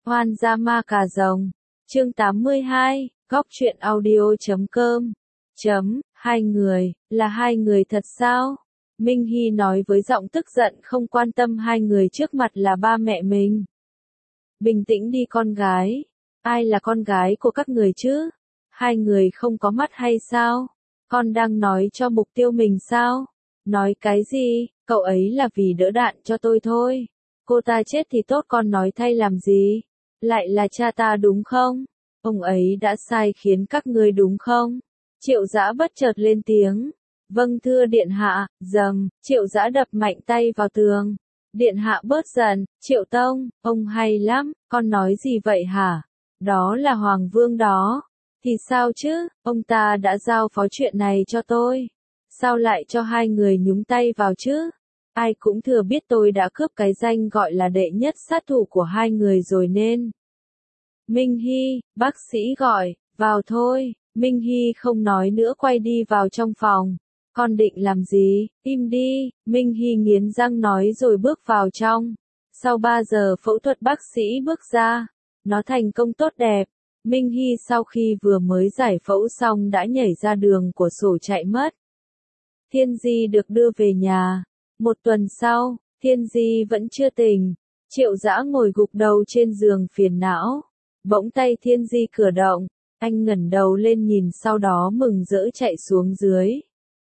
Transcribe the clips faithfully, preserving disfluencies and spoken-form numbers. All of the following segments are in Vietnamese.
Hoan gia ma cà rồng. Chương tám mươi hai, góc truyện audio chấm com. Chấm, hai người, là hai người thật sao? Minh Hy nói với giọng tức giận không quan tâm hai người trước mặt là ba mẹ mình. Bình tĩnh đi con gái. Ai là con gái của các người chứ? Hai người không có mắt hay sao? Con đang nói cho mục tiêu mình sao? Nói cái gì? Cậu ấy là vì đỡ đạn cho tôi thôi. Cô ta chết thì tốt, con nói thay làm gì? Lại là cha ta đúng không? Ông ấy đã sai khiến các ngươi đúng không? Triệu Dã bất chợt lên tiếng. Vâng thưa điện hạ. Dầm, Triệu Dã đập mạnh tay vào tường. Điện hạ bớt giận. Triệu Tông, ông hay lắm, con nói gì vậy hả? Đó là Hoàng Vương đó. Thì sao chứ, ông ta đã giao phó chuyện này cho tôi. Sao lại cho hai người nhúng tay vào chứ? Ai cũng thừa biết tôi đã cướp cái danh gọi là đệ nhất sát thủ của hai người rồi nên. Minh Hy, bác sĩ gọi, vào thôi. Minh Hy không nói nữa quay đi vào trong phòng. Con định làm gì? Im đi, Minh Hy nghiến răng nói rồi bước vào trong. Sau ba giờ phẫu thuật bác sĩ bước ra. Nó thành công tốt đẹp. Minh Hy sau khi vừa mới giải phẫu xong đã nhảy ra đường của sổ chạy mất. Thiên Di được đưa về nhà. Một tuần sau, Thiên Di vẫn chưa tỉnh. Triệu Dã ngồi gục đầu trên giường phiền não. Bỗng tay Thiên Di cử động. Anh ngẩng đầu lên nhìn sau đó mừng rỡ chạy xuống dưới.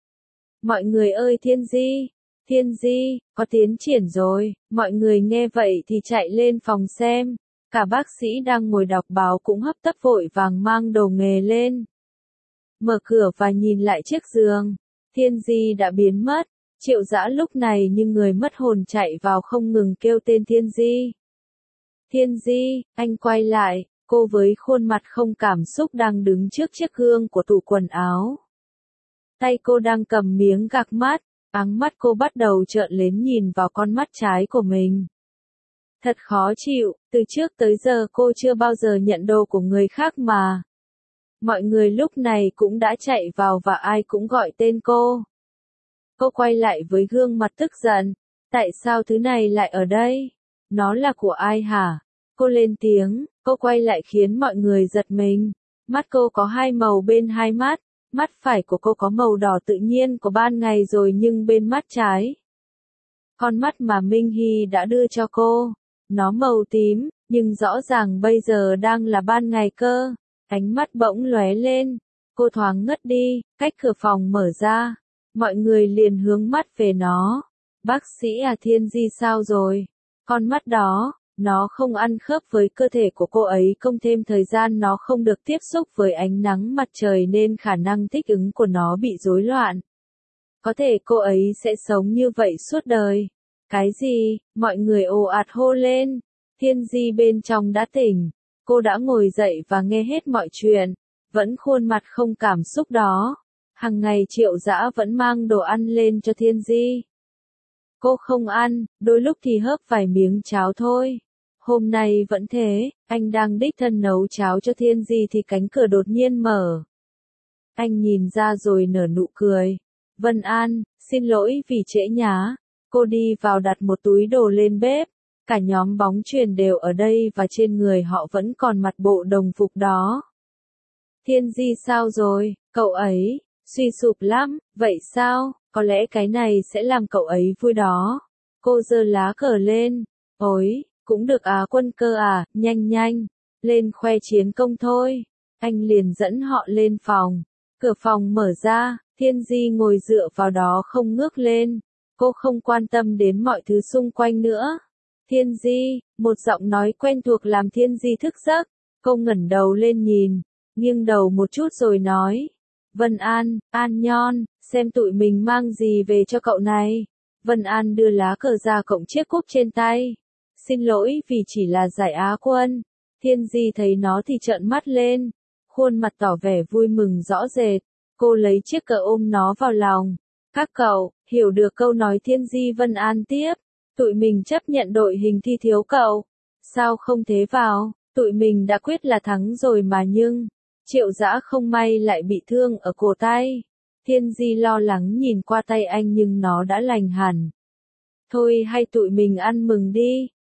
Mọi người ơi Thiên Di! Thiên Di, có tiến triển rồi. Mọi người nghe vậy thì chạy lên phòng xem. Cả bác sĩ đang ngồi đọc báo cũng hấp tấp vội vàng mang đồ nghề lên. Mở cửa và nhìn lại chiếc giường. Thiên Di đã biến mất. Triệu Dã lúc này như người mất hồn chạy vào không ngừng kêu tên Thiên Di. Thiên Di, anh quay lại, cô với khuôn mặt không cảm xúc đang đứng trước chiếc gương của tủ quần áo. Tay cô đang cầm miếng gạc mắt, áng mắt cô bắt đầu trợn lên nhìn vào con mắt trái của mình. Thật khó chịu, từ trước tới giờ cô chưa bao giờ nhận đồ của người khác mà. Mọi người lúc này cũng đã chạy vào và ai cũng gọi tên cô. Cô quay lại với gương mặt tức giận. Tại sao thứ này lại ở đây? Nó là của ai hả? Cô lên tiếng, cô quay lại khiến mọi người giật mình. Mắt cô có hai màu bên hai mắt. Mắt phải của cô có màu đỏ tự nhiên của ban ngày rồi nhưng bên mắt trái. Con mắt mà Minh Hy đã đưa cho cô. Nó màu tím, nhưng rõ ràng bây giờ đang là ban ngày cơ. Ánh mắt bỗng lóe lên. Cô thoáng ngất đi, cách cửa phòng mở ra. Mọi người liền hướng mắt về nó. Bác sĩ à Thiên Di sao rồi? Con mắt đó, nó không ăn khớp với cơ thể của cô ấy, cộng thêm thời gian nó không được tiếp xúc với ánh nắng mặt trời nên khả năng thích ứng của nó bị rối loạn. Có thể cô ấy sẽ sống như vậy suốt đời. Cái gì? Mọi người ồ ạt hô lên. Thiên Di bên trong đã tỉnh. Cô đã ngồi dậy và nghe hết mọi chuyện. Vẫn khuôn mặt không cảm xúc đó. Hằng ngày Triệu Dã vẫn mang đồ ăn lên cho Thiên Di. Cô không ăn, đôi lúc thì hớp vài miếng cháo thôi. Hôm nay vẫn thế, anh đang đích thân nấu cháo cho Thiên Di thì cánh cửa đột nhiên mở. Anh nhìn ra rồi nở nụ cười. Vân An, xin lỗi vì trễ nhá. Cô đi vào đặt một túi đồ lên bếp. Cả nhóm bóng chuyền đều ở đây và trên người họ vẫn còn mặc bộ đồng phục đó. Thiên Di sao rồi, cậu ấy, suy sụp lắm, vậy sao, có lẽ cái này sẽ làm cậu ấy vui đó. Cô giơ lá cờ lên, ôi, cũng được Á quân cơ à, nhanh nhanh, lên khoe chiến công thôi. Anh liền dẫn họ lên phòng, cửa phòng mở ra, Thiên Di ngồi dựa vào đó không ngước lên. Cô không quan tâm đến mọi thứ xung quanh nữa. Thiên Di, một giọng nói quen thuộc làm Thiên Di thức giấc. Cô ngẩng đầu lên nhìn, nghiêng đầu một chút rồi nói. Vân An, An Nhon, xem tụi mình mang gì về cho cậu này. Vân An đưa lá cờ ra cộng chiếc cúp trên tay. Xin lỗi vì chỉ là giải Á quân. Thiên Di thấy nó thì trợn mắt lên. Khuôn mặt tỏ vẻ vui mừng rõ rệt. Cô lấy chiếc cờ ôm nó vào lòng. Các cậu, hiểu được câu nói Thiên Di Vân An tiếp. Tụi mình chấp nhận đội hình thi thiếu cậu. Sao không thế vào, tụi mình đã quyết là thắng rồi mà nhưng. Triệu Dã không may lại bị thương ở cổ tay. Thiên Di lo lắng nhìn qua tay anh nhưng nó đã lành hẳn. Thôi hay tụi mình ăn mừng đi.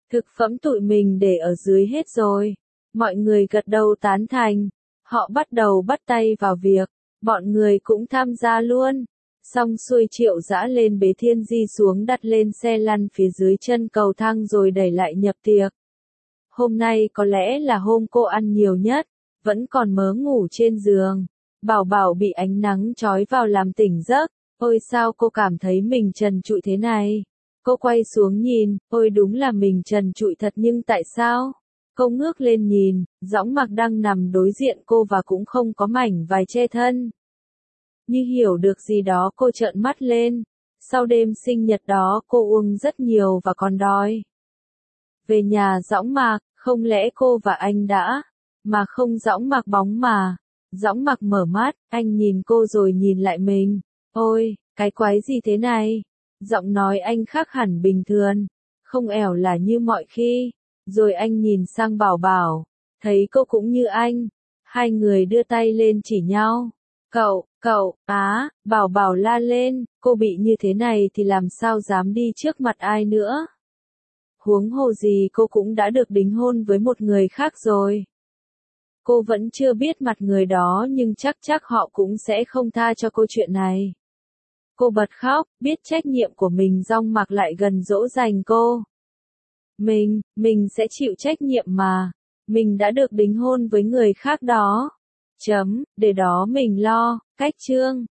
Thực phẩm tụi mình để ở dưới hết rồi. Mọi người gật đầu tán thành. Họ bắt đầu bắt tay vào việc. Bọn người cũng tham gia luôn. Xong xuôi Triệu Dã lên bế Thiên Di xuống đặt lên xe lăn phía dưới chân cầu thang rồi đẩy lại nhập tiệc. Hôm nay có lẽ là hôm cô ăn nhiều nhất, vẫn còn mớ ngủ trên giường. Bảo Bảo bị ánh nắng chói vào làm tỉnh giấc. Ôi sao cô cảm thấy mình trần trụi thế này? Cô quay xuống nhìn, ôi đúng là mình trần trụi thật nhưng tại sao? Cô ngước lên nhìn, Dõng Mạc đang nằm đối diện cô và cũng không có mảnh vải che thân. Như hiểu được gì đó cô trợn mắt lên. Sau đêm sinh nhật đó cô uống rất nhiều và còn đói. Về nhà Dõng Mạc, không lẽ cô và anh đã, mà không Dõng Mạc bóng mà. Dõng Mạc mở mắt, anh nhìn cô rồi nhìn lại mình. Ôi, cái quái gì thế này? Giọng nói anh khác hẳn bình thường, không ẻo là như mọi khi. Rồi anh nhìn sang Bảo Bảo, thấy cô cũng như anh. Hai người đưa tay lên chỉ nhau. Cậu, cậu, á, Bảo Bảo la lên, cô bị như thế này thì làm sao dám đi trước mặt ai nữa. Huống hồ gì cô cũng đã được đính hôn với một người khác rồi. Cô vẫn chưa biết mặt người đó nhưng chắc chắc họ cũng sẽ không tha cho cô chuyện này. Cô bật khóc, biết trách nhiệm của mình. Dõng Mạc lại gần dỗ dành cô. Mình, mình sẽ chịu trách nhiệm mà. Mình đã được đính hôn với người khác đó. Chấm, để đó mình lo. Cách chương